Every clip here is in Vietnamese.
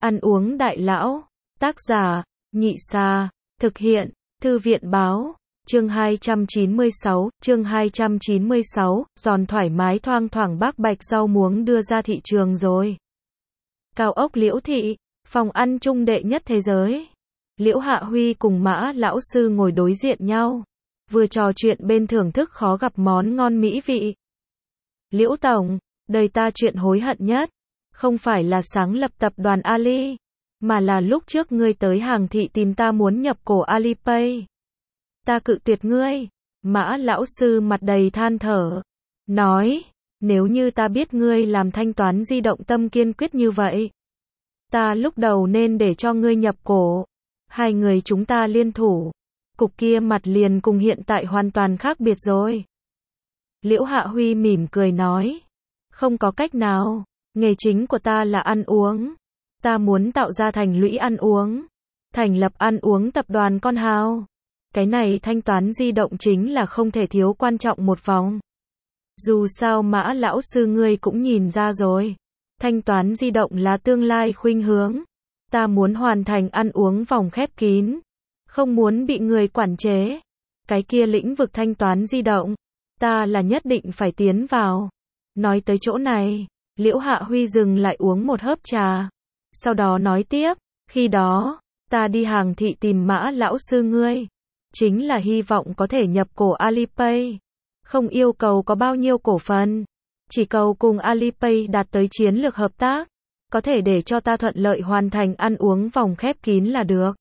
Ăn uống đại lão. Tác giả, Nhị Sa. Thực hiện, Thư viện báo. Chương 296, giòn thoải mái thoang thoảng bác bạch rau muống đưa ra thị trường rồi. Cao ốc Liễu Thị, phòng ăn trung đệ nhất thế giới. Liễu Hạ Huy cùng Mã lão sư ngồi đối diện nhau, vừa trò chuyện bên thưởng thức khó gặp món ngon mỹ vị. Liễu tổng, đời ta chuyện hối hận nhất, không phải là sáng lập tập đoàn Ali, mà là lúc trước ngươi tới Hàng Thị tìm ta muốn nhập cổ Alipay. Ta cự tuyệt ngươi. Mã lão sư mặt đầy than thở, nói, nếu như ta biết ngươi làm thanh toán di động tâm kiên quyết như vậy, ta lúc đầu nên để cho ngươi nhập cổ. Hai người chúng ta liên thủ, cục kia mặt liền cùng hiện tại hoàn toàn khác biệt rồi. Liễu Hạ Huy mỉm cười nói, không có cách nào, nghề chính của ta là ăn uống. Ta muốn tạo ra thành lũy ăn uống, thành lập ăn uống tập đoàn con hào. Cái này thanh toán di động chính là không thể thiếu quan trọng một vòng. Dù sao Mã lão sư ngươi cũng nhìn ra rồi, thanh toán di động là tương lai khuynh hướng. Ta muốn hoàn thành ăn uống vòng khép kín, không muốn bị người quản chế. Cái kia lĩnh vực thanh toán di động, ta là nhất định phải tiến vào. Nói tới chỗ này, Liễu Hạ Huy dừng lại uống một hớp trà, sau đó nói tiếp, khi đó, ta đi Hàng Thị tìm Mã lão sư ngươi, chính là hy vọng có thể nhập cổ Alipay, không yêu cầu có bao nhiêu cổ phần, chỉ cầu cùng Alipay đạt tới chiến lược hợp tác, có thể để cho ta thuận lợi hoàn thành ăn uống vòng khép kín là được.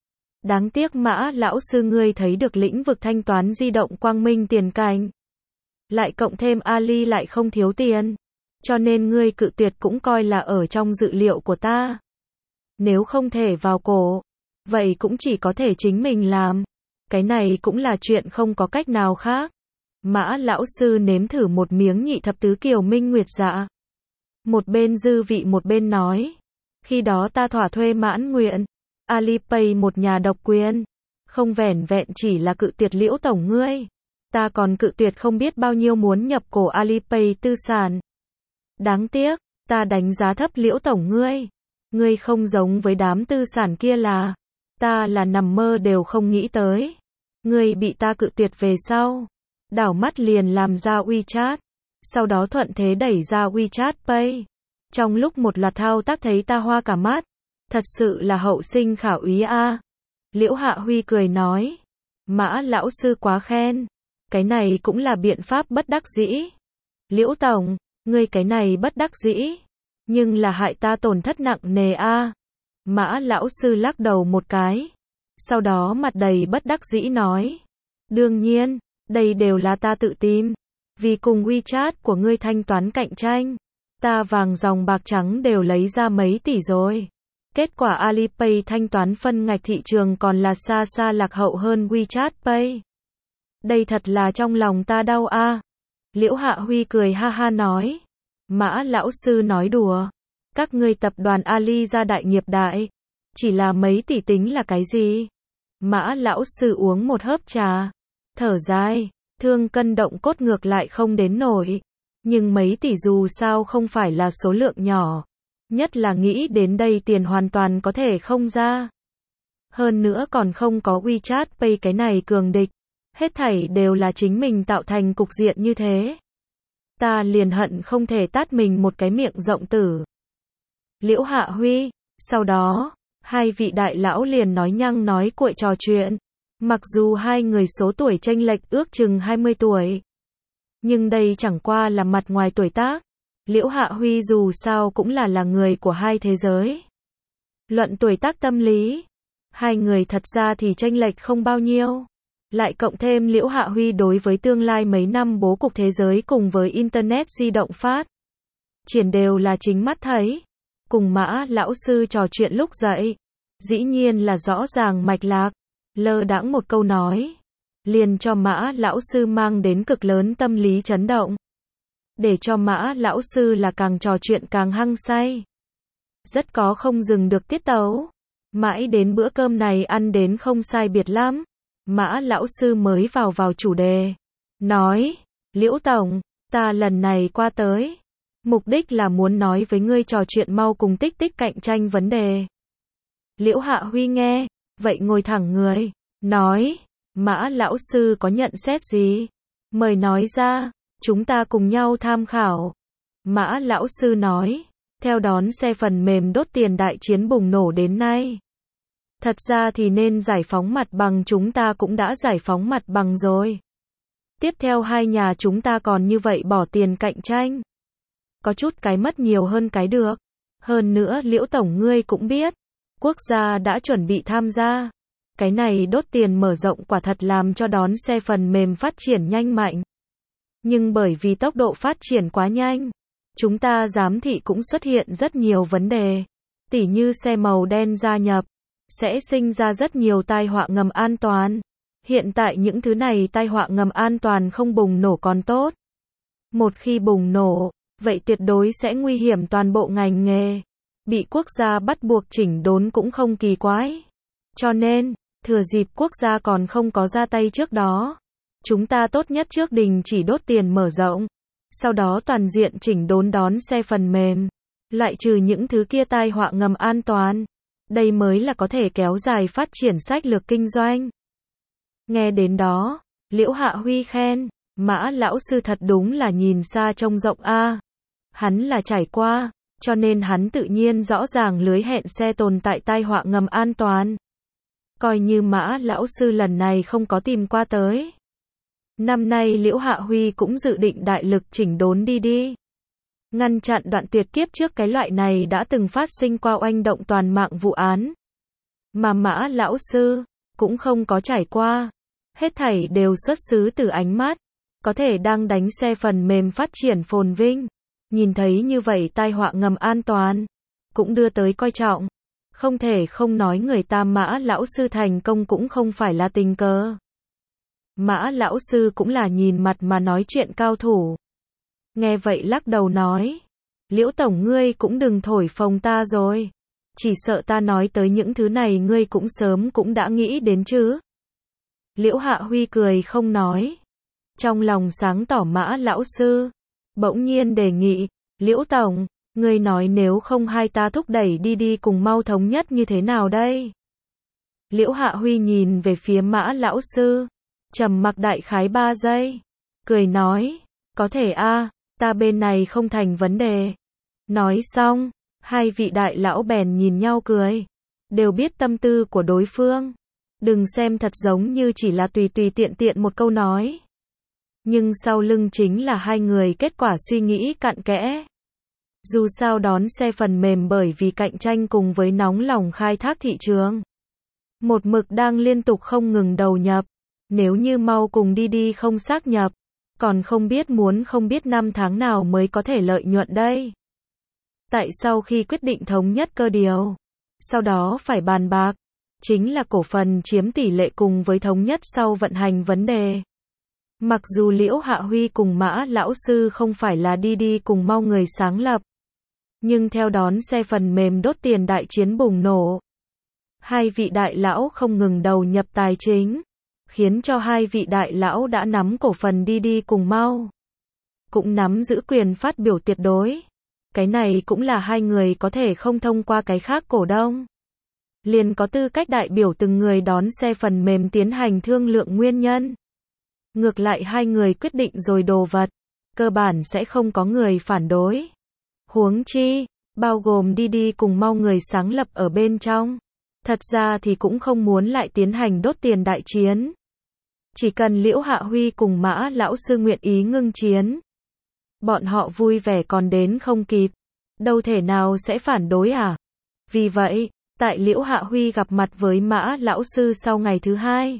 Đáng tiếc Mã lão sư ngươi thấy được lĩnh vực thanh toán di động quang minh tiền cảnh, lại cộng thêm Ali lại không thiếu tiền, cho nên ngươi cự tuyệt cũng coi là ở trong dự liệu của ta. Nếu không thể vào cổ, vậy cũng chỉ có thể chính mình làm. Cái này cũng là chuyện không có cách nào khác. Mã lão sư nếm thử một miếng nhị thập tứ kiều minh nguyệt dạ. Một bên dư vị một bên nói, khi đó ta thỏa thuê mãn nguyện, Alipay một nhà độc quyền, không vẻn vẹn chỉ là cự tuyệt Liễu tổng ngươi, ta còn cự tuyệt không biết bao nhiêu muốn nhập cổ Alipay tư sản. Đáng tiếc, ta đánh giá thấp Liễu tổng ngươi. Ngươi không giống với đám tư sản kia là, ta là nằm mơ đều không nghĩ tới. Ngươi bị ta cự tuyệt về sau, đảo mắt liền làm ra WeChat, sau đó thuận thế đẩy ra WeChat Pay. Trong lúc một loạt thao tác thấy ta hoa cả mắt, thật sự là hậu sinh khả úy a. Liễu Hạ Huy cười nói, Mã lão sư quá khen, cái này cũng là biện pháp bất đắc dĩ. Liễu tổng, ngươi cái này bất đắc dĩ, nhưng là hại ta tổn thất nặng nề a. Mã lão sư lắc đầu một cái, sau đó mặt đầy bất đắc dĩ nói, đương nhiên, đây đều là ta tự tìm, vì cùng WeChat của ngươi thanh toán cạnh tranh, ta vàng dòng bạc trắng đều lấy ra mấy tỷ rồi. Kết quả Alipay thanh toán phân ngạch thị trường còn là xa xa lạc hậu hơn WeChat Pay. Đây thật là trong lòng ta đau a. Liễu Hạ Huy cười ha ha nói, Mã lão sư nói đùa, các ngươi tập đoàn Ali gia đại nghiệp đại, chỉ là mấy tỷ tính là cái gì? Mã lão sư uống một hớp trà, thở dài, thương cân động cốt ngược lại không đến nổi, nhưng mấy tỷ dù sao không phải là số lượng nhỏ, nhất là nghĩ đến đây tiền hoàn toàn có thể không ra. Hơn nữa còn không có WeChat Pay cái này cường địch, hết thảy đều là chính mình tạo thành cục diện như thế. Ta liền hận không thể tát mình một cái miệng rộng tử. Liễu Hạ Huy, sau đó, hai vị đại lão liền nói nhăng nói cuội trò chuyện. Mặc dù hai người số tuổi chênh lệch ước chừng 20 tuổi, nhưng đây chẳng qua là mặt ngoài tuổi tác. Liễu Hạ Huy dù sao cũng là người của hai thế giới. Luận tuổi tác tâm lý, hai người thật ra thì chênh lệch không bao nhiêu. Lại cộng thêm Liễu Hạ Huy đối với tương lai mấy năm bố cục thế giới cùng với Internet di động phát triển đều là chính mắt thấy. Cùng Mã lão sư trò chuyện lúc dậy, dĩ nhiên là rõ ràng mạch lạc, lơ đãng một câu nói, liền cho Mã lão sư mang đến cực lớn tâm lý chấn động. Để cho Mã lão sư là càng trò chuyện càng hăng say. Rất có không dừng được tiết tấu. Mãi đến bữa cơm này ăn đến không sai biệt lắm, Mã lão sư mới vào chủ đề. Nói, Liễu tổng, ta lần này qua tới, Mục đích là muốn nói với ngươi trò chuyện mau cùng Tích Tích cạnh tranh vấn đề. Liễu Hạ Huy nghe, vậy ngồi thẳng người, nói, Mã lão sư có nhận xét gì? Mời nói ra, chúng ta cùng nhau tham khảo. Mã lão sư nói, theo đón xe phần mềm đốt tiền đại chiến bùng nổ đến nay. Thật ra thì nên giải phóng mặt bằng, chúng ta cũng đã giải phóng mặt bằng rồi. Tiếp theo hai nhà chúng ta còn như vậy bỏ tiền cạnh tranh. Có chút cái mất nhiều hơn cái được. Hơn nữa Liễu Tổng ngươi cũng biết, quốc gia đã chuẩn bị tham gia. Cái này đốt tiền mở rộng quả thật làm cho đón xe phần mềm phát triển nhanh mạnh. Nhưng bởi vì tốc độ phát triển quá nhanh, chúng ta giám thị cũng xuất hiện rất nhiều vấn đề. Tỉ như xe màu đen gia nhập, sẽ sinh ra rất nhiều tai họa ngầm an toàn. Hiện tại những thứ này tai họa ngầm an toàn không bùng nổ còn tốt. Một khi bùng nổ, vậy tuyệt đối sẽ nguy hiểm toàn bộ ngành nghề. Bị quốc gia bắt buộc chỉnh đốn cũng không kỳ quái. Cho nên, thừa dịp quốc gia còn không có ra tay trước đó, chúng ta tốt nhất trước đình chỉ đốt tiền mở rộng. Sau đó toàn diện chỉnh đốn đón xe phần mềm. Loại trừ những thứ kia tai họa ngầm an toàn. Đây mới là có thể kéo dài phát triển sách lược kinh doanh. Nghe đến đó, Liễu Hạ Huy khen, Mã lão sư thật đúng là nhìn xa trông rộng a. Hắn là trải qua, cho nên hắn tự nhiên rõ ràng lưới hẹn xe tồn tại tai họa ngầm an toàn. Coi như Mã lão sư lần này không có tìm qua tới. Năm nay Liễu Hạ Huy cũng dự định đại lực chỉnh đốn đi. Ngăn chặn đoạn tuyệt kiếp trước cái loại này đã từng phát sinh qua oanh động toàn mạng vụ án. Mà Mã lão sư cũng không có trải qua. Hết thảy đều xuất xứ từ ánh mắt. Có thể đang đánh xe phần mềm phát triển phồn vinh. Nhìn thấy như vậy tai họa ngầm an toàn. Cũng đưa tới coi trọng. Không thể không nói người ta Mã lão sư thành công cũng không phải là tình cờ. Mã lão sư cũng là nhìn mặt mà nói chuyện cao thủ. Nghe vậy lắc đầu nói. Liễu Tổng ngươi cũng đừng thổi phồng ta rồi. Chỉ sợ ta nói tới những thứ này ngươi cũng sớm cũng đã nghĩ đến chứ. Liễu Hạ Huy cười không nói. Trong lòng sáng tỏ Mã lão sư. Bỗng nhiên đề nghị. Liễu Tổng, ngươi nói nếu không hai ta thúc đẩy đi cùng mau thống nhất như thế nào đây? Liễu Hạ Huy nhìn về phía Mã lão sư. Trầm mặc đại khái 3 giây. Cười nói. Có thể a, ta bên này không thành vấn đề. Nói xong, hai vị đại lão bèn nhìn nhau cười. Đều biết tâm tư của đối phương. Đừng xem thật giống như chỉ là tùy tiện một câu nói. Nhưng sau lưng chính là hai người kết quả suy nghĩ cặn kẽ. Dù sao đón xe phần mềm bởi vì cạnh tranh cùng với nóng lòng khai thác thị trường. Một mực đang liên tục không ngừng đầu nhập. Nếu như mau cùng đi không xác nhập. Còn không biết năm tháng nào mới có thể lợi nhuận đây. Tại sau khi quyết định thống nhất cơ điều. Sau đó phải bàn bạc. Chính là cổ phần chiếm tỷ lệ cùng với thống nhất sau vận hành vấn đề. Mặc dù Liễu Hạ Huy cùng Mã lão sư không phải là đi cùng mau người sáng lập. Nhưng theo đón xe phần mềm đốt tiền đại chiến bùng nổ. Hai vị đại lão không ngừng đầu nhập tài chính. Khiến cho hai vị đại lão đã nắm cổ phần đi cùng mau. Cũng nắm giữ quyền phát biểu tuyệt đối. Cái này cũng là hai người có thể không thông qua cái khác cổ đông. Liền có tư cách đại biểu từng người đón xe phần mềm tiến hành thương lượng nguyên nhân. Ngược lại hai người quyết định rồi đồ vật. Cơ bản sẽ không có người phản đối. Huống chi, bao gồm đi cùng mau người sáng lập ở bên trong. Thật ra thì cũng không muốn lại tiến hành đốt tiền đại chiến. Chỉ cần Liễu Hạ Huy cùng Mã lão sư nguyện ý ngưng chiến. Bọn họ vui vẻ còn đến không kịp. Đâu thể nào sẽ phản đối à? Vì vậy, tại Liễu Hạ Huy gặp mặt với Mã lão sư sau ngày thứ hai.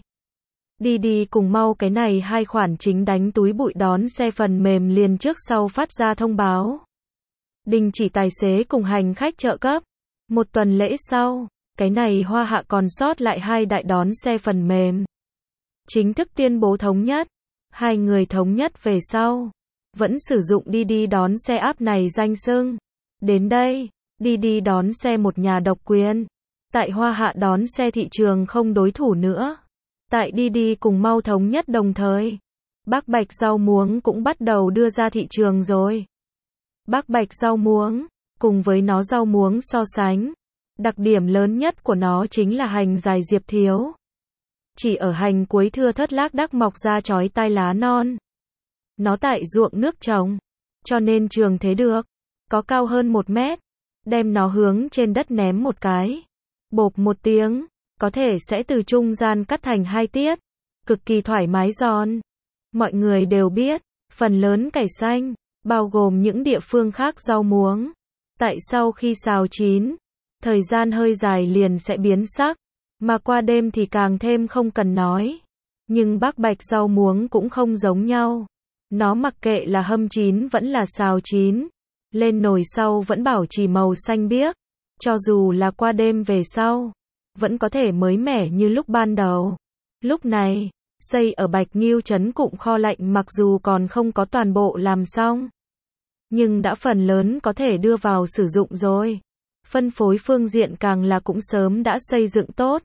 Đi cùng mau cái này hai khoản chính đánh túi bụi đón xe phần mềm liền trước sau phát ra thông báo. Đình chỉ tài xế cùng hành khách trợ cấp. Một tuần lễ sau, cái này Hoa Hạ còn sót lại hai đại đón xe phần mềm. Chính thức tuyên bố thống nhất. Hai người thống nhất về sau. Vẫn sử dụng đi đón xe app này danh xưng. Đến đây, đi đón xe một nhà độc quyền. Tại Hoa Hạ đón xe thị trường không đối thủ nữa. Tại đi cùng mau thống nhất đồng thời. Bác Bạch rau muống cũng bắt đầu đưa ra thị trường rồi. Bác bạch rau muống, cùng với nó rau muống so sánh, đặc điểm lớn nhất của nó chính là hành dài diệp thiếu. Chỉ ở hành cuối thưa thớt lác đác mọc ra chói tai lá non. Nó tại ruộng nước trồng, cho nên trường thế được, có cao hơn 1 mét. Đem nó hướng trên đất ném một cái, bộp một tiếng, có thể sẽ từ trung gian cắt thành 2 tiết, cực kỳ thoải mái giòn. Mọi người đều biết, phần lớn cải xanh, bao gồm những địa phương khác rau muống, tại sau khi xào chín, thời gian hơi dài liền sẽ biến sắc, mà qua đêm thì càng thêm không cần nói. Nhưng bác bạch rau muống cũng không giống nhau. Nó mặc kệ là hâm chín vẫn là xào chín, lên nồi sau vẫn bảo trì màu xanh biếc, cho dù là qua đêm về sau, vẫn có thể mới mẻ như lúc ban đầu. Lúc này, xây ở Bạch Nghiêu trấn cụm kho lạnh mặc dù còn không có toàn bộ làm xong, nhưng đã phần lớn có thể đưa vào sử dụng rồi. Phân phối phương diện càng là cũng sớm đã xây dựng tốt.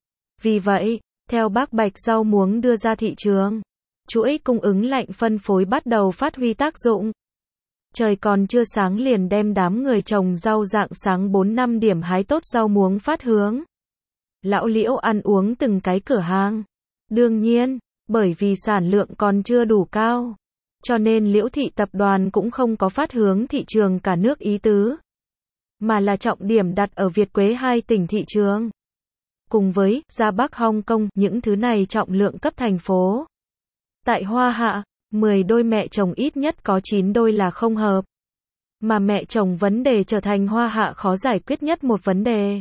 Vì vậy, theo bác bạch rau muống đưa ra thị trường, chuỗi cung ứng lạnh phân phối bắt đầu phát huy tác dụng. Trời còn chưa sáng liền đem đám người trồng rau rạng sáng 4-5 điểm hái tốt rau muống phát hướng. Lão Liễu ăn uống từng cái cửa hàng. Đương nhiên, bởi vì sản lượng còn chưa đủ cao, cho nên Liễu thị tập đoàn cũng không có phát hướng thị trường cả nước ý tứ, mà là trọng điểm đặt ở Việt Quế 2 tỉnh thị trường. Cùng với ra Bắc Hong Kong, những thứ này trọng lượng cấp thành phố. Tại Hoa Hạ, 10 đôi mẹ chồng ít nhất có 9 đôi là không hợp. Mà mẹ chồng vấn đề trở thành Hoa Hạ khó giải quyết nhất một vấn đề.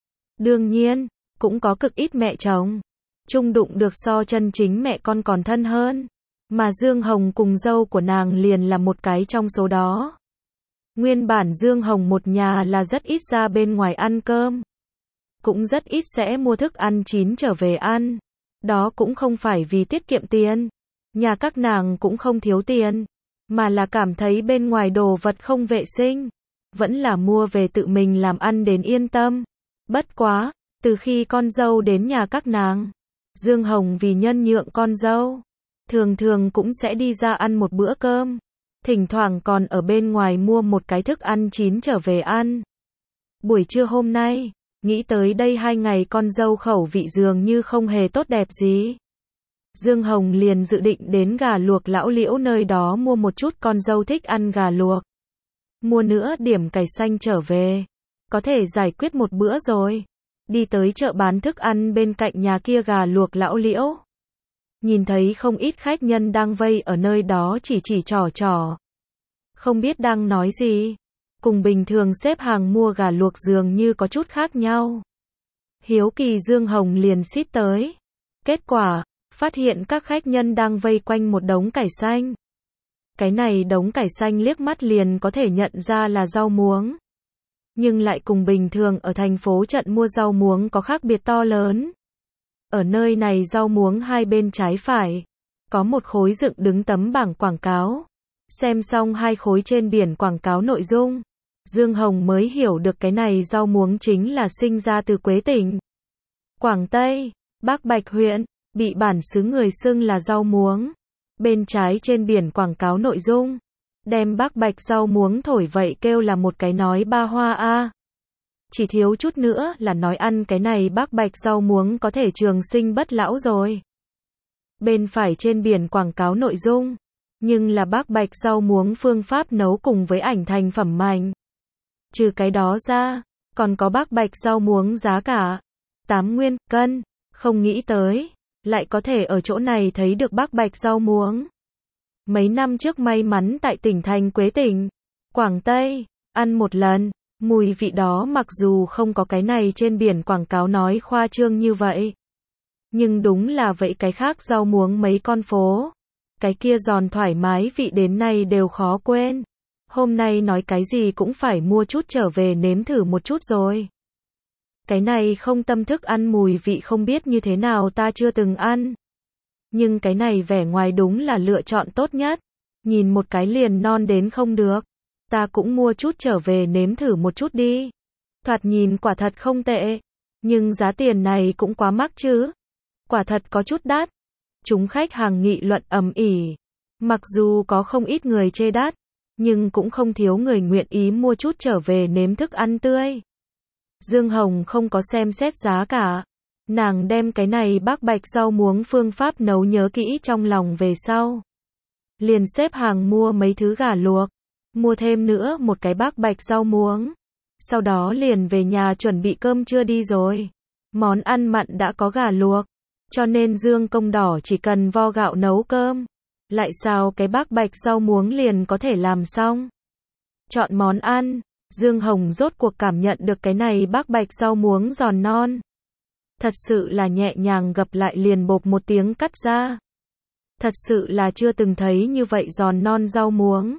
Đương nhiên, cũng có cực ít mẹ chồng chung đụng được so chân chính mẹ con còn thân hơn. Mà Dương Hồng cùng dâu của nàng liền là một cái trong số đó. Nguyên bản Dương Hồng một nhà là rất ít ra bên ngoài ăn cơm, cũng rất ít sẽ mua thức ăn chín trở về ăn. Đó cũng không phải vì tiết kiệm tiền, nhà các nàng cũng không thiếu tiền, mà là cảm thấy bên ngoài đồ vật không vệ sinh, vẫn là mua về tự mình làm ăn đến yên tâm. Bất quá, từ khi con dâu đến nhà các nàng, Dương Hồng vì nhân nhượng con dâu, thường thường cũng sẽ đi ra ăn một bữa cơm, thỉnh thoảng còn ở bên ngoài mua một cái thức ăn chín trở về ăn. Buổi trưa hôm nay, nghĩ tới đây 2 ngày con dâu khẩu vị dường như không hề tốt đẹp gì. Dương Hồng liền dự định đến gà luộc Lão Liễu nơi đó mua một chút, con dâu thích ăn gà luộc. Mua nữa điểm cải xanh trở về, có thể giải quyết một bữa rồi. Đi tới chợ bán thức ăn bên cạnh nhà kia gà luộc Lão Liễu. Nhìn thấy không ít khách nhân đang vây ở nơi đó chỉ trò trò. Không biết đang nói gì. Cùng bình thường xếp hàng mua gà luộc dường như có chút khác nhau. Hiếu kỳ Dương Hồng liền xít tới. Kết quả, phát hiện các khách nhân đang vây quanh một đống cải xanh. Cái này đống cải xanh liếc mắt liền có thể nhận ra là rau muống. Nhưng lại cùng bình thường ở thành phố trận mua rau muống có khác biệt to lớn. Ở nơi này rau muống hai bên trái phải, có một khối dựng đứng tấm bảng quảng cáo. Xem xong 2 khối trên biển quảng cáo nội dung, Dương Hồng mới hiểu được cái này rau muống chính là sinh ra từ Quế tỉnh Quảng Tây, Bắc Bạch huyện, bị bản xứ người xưng là rau muống. Bên trái trên biển quảng cáo nội dung, đem Bắc Bạch rau muống thổi vậy kêu là một cái nói ba hoa a. Chỉ thiếu chút nữa là nói ăn cái này Bắc Bạch rau muống có thể trường sinh bất lão rồi. Bên phải trên biển quảng cáo nội dung, nhưng là Bắc Bạch rau muống phương pháp nấu cùng với ảnh thành phẩm mành. Trừ cái đó ra, còn có Bắc Bạch rau muống giá cả 8 nguyên cân, không nghĩ tới, lại có thể ở chỗ này thấy được Bắc Bạch rau muống. Mấy năm trước may mắn tại tỉnh thành Quế tỉnh Quảng Tây, ăn một lần, mùi vị đó mặc dù không có cái này trên biển quảng cáo nói khoa trương như vậy. Nhưng đúng là vậy, cái khác rau muống mấy con phố, cái kia giòn thoải mái vị đến nay đều khó quên. Hôm nay nói cái gì cũng phải mua chút trở về nếm thử một chút rồi. Cái này không tâm thức ăn mùi vị không biết như thế nào, ta chưa từng ăn. Nhưng cái này vẻ ngoài đúng là lựa chọn tốt nhất. Nhìn một cái liền non đến không được. Ta cũng mua chút trở về nếm thử một chút đi. Thoạt nhìn quả thật không tệ. Nhưng giá tiền này cũng quá mắc chứ. Quả thật có chút đắt. Chúng khách hàng nghị luận ầm ĩ. Mặc dù có không ít người chê đắt, nhưng cũng không thiếu người nguyện ý mua chút trở về nếm thức ăn tươi. Dương Hồng không có xem xét giá cả. Nàng đem cái này bác bạch rau muống phương pháp nấu nhớ kỹ trong lòng về sau. Liền xếp hàng mua mấy thứ gà luộc. Mua thêm nữa một cái bác bạch rau muống. Sau đó liền về nhà chuẩn bị cơm trưa đi rồi. Món ăn mặn đã có gà luộc. Cho nên Dương Công Đỏ chỉ cần vo gạo nấu cơm. Lại xào cái bác bạch rau muống liền có thể làm xong. Chọn món ăn. Dương Hồng rốt cuộc cảm nhận được cái này bác bạch rau muống giòn non. Thật sự là nhẹ nhàng gập lại liền bộp một tiếng cắt ra. Thật sự là chưa từng thấy như vậy giòn non rau muống.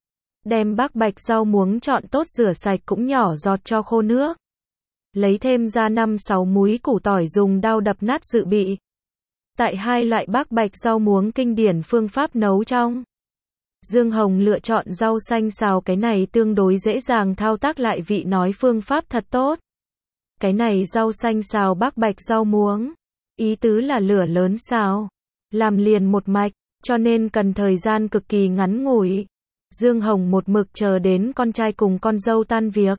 Đem bác bạch rau muống chọn tốt rửa sạch cũng nhỏ giọt cho khô nước. Lấy thêm ra 5-6 múi củ tỏi dùng dao đập nát dự bị. Tại hai loại bác bạch rau muống kinh điển phương pháp nấu trong. Dương Hồng lựa chọn rau xanh xào cái này tương đối dễ dàng thao tác lại vị nói phương pháp thật tốt. Cái này rau xanh xào bác bạch rau muống. Ý tứ là lửa lớn xào. Làm liền một mạch, cho nên cần thời gian cực kỳ ngắn ngủi. Dương Hồng một mực chờ đến con trai cùng con dâu tan việc.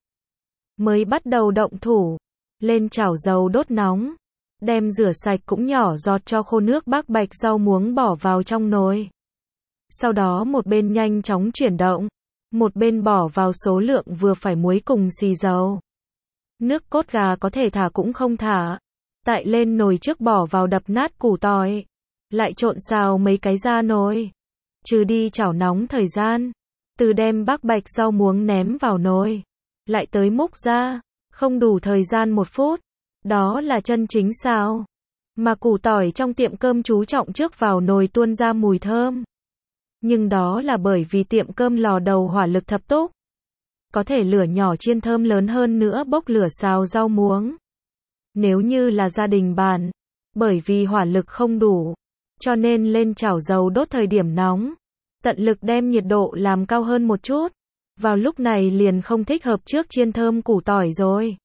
Mới bắt đầu động thủ. Lên chảo dầu đốt nóng. Đem rửa sạch cũng nhỏ giọt cho khô nước bác bạch rau muống bỏ vào trong nồi. Sau đó một bên nhanh chóng chuyển động. Một bên bỏ vào số lượng vừa phải muối cùng xì dầu. Nước cốt gà có thể thả cũng không thả. Tại lên nồi trước bỏ vào đập nát củ tỏi. Lại trộn xào mấy cái ra nồi. Trừ đi chảo nóng thời gian. Từ đem bác bạch rau muống ném vào nồi. Lại tới múc ra. Không đủ thời gian 1 phút. Đó là chân chính xào. Mà củ tỏi trong tiệm cơm chú trọng trước vào nồi tuôn ra mùi thơm. Nhưng đó là bởi vì tiệm cơm lò đầu hỏa lực thập túc. Có thể lửa nhỏ chiên thơm lớn hơn nữa bốc lửa xào rau muống. Nếu như là gia đình bạn, bởi vì hỏa lực không đủ, cho nên lên chảo dầu đốt thời điểm nóng, tận lực đem nhiệt độ làm cao hơn một chút. Vào lúc này liền không thích hợp trước chiên thơm củ tỏi rồi.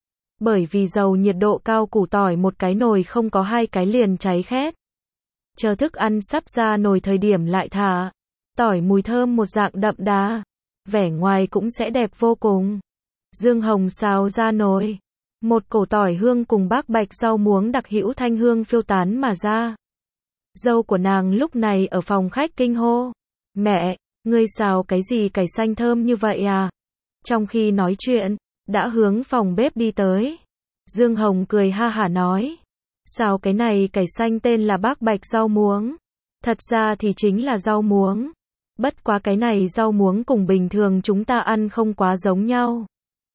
Bởi vì dầu nhiệt độ cao củ tỏi một cái nồi không có 2 cái liền cháy khét. Chờ thức ăn sắp ra nồi thời điểm lại thả. Tỏi mùi thơm một dạng đậm đà. Vẻ ngoài cũng sẽ đẹp vô cùng. Dương Hồng xào ra nồi. Một cổ tỏi hương cùng bác bạch rau muống đặc hữu thanh hương phiêu tán mà ra. Dâu của nàng lúc này ở phòng khách kinh hô. Mẹ, ngươi xào cái gì cải xanh thơm như vậy à? Trong khi nói chuyện, đã hướng phòng bếp đi tới. Dương Hồng cười ha hả nói. Xào cái này cải xanh tên là bác bạch rau muống. Thật ra thì chính là rau muống. Bất quá cái này rau muống cùng bình thường chúng ta ăn không quá giống nhau.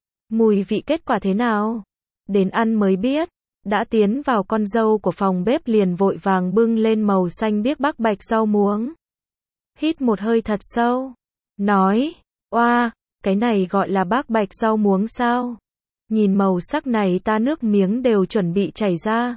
Mùi vị kết quả thế nào? Đến ăn mới biết. Đã tiến vào con dâu của phòng bếp liền vội vàng bưng lên màu xanh biếc bác bạch rau muống. Hít một hơi thật sâu. Nói, oa, cái này gọi là bác bạch rau muống sao? Nhìn màu sắc này ta nước miếng đều chuẩn bị chảy ra.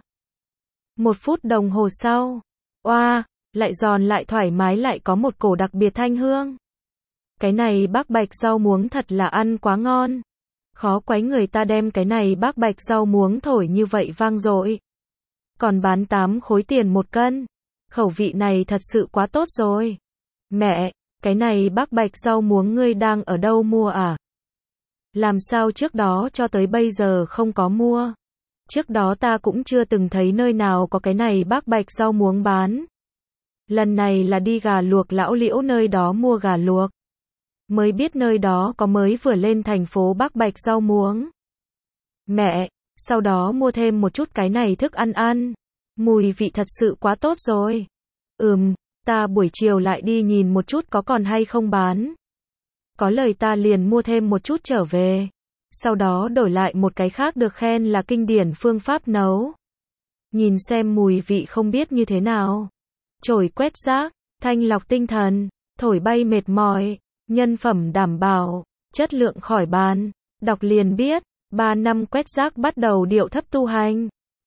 1 phút đồng hồ sau. Oa, lại giòn lại thoải mái lại có một cổ đặc biệt thanh hương. Cái này bác bạch rau muống thật là ăn quá ngon. Khó quái người ta đem cái này bác bạch rau muống thổi như vậy vang dội. Còn bán 8 khối tiền 1 cân. Khẩu vị này thật sự quá tốt rồi. Mẹ, cái này bác bạch rau muống ngươi đang ở đâu mua à? Làm sao trước đó cho tới bây giờ không có mua? Trước đó ta cũng chưa từng thấy nơi nào có cái này bác bạch rau muống bán. Lần này là đi gà luộc lão Liễu nơi đó mua gà luộc. Mới biết nơi đó có mới vừa lên thành phố bác bạch rau muống. Mẹ, sau đó mua thêm một chút cái này thức ăn ăn. Mùi vị thật sự quá tốt rồi. Ta buổi chiều lại đi nhìn một chút có còn hay không bán. Có lời ta liền mua thêm một chút trở về. Sau đó đổi lại một cái khác được khen là kinh điển phương pháp nấu. Nhìn xem mùi vị không biết như thế nào. Chổi quét rác, thanh lọc tinh thần, thổi bay mệt mỏi, nhân phẩm đảm bảo, chất lượng khỏi bàn. Đọc liền biết, 3 năm quét rác bắt đầu điệu thấp tu hành.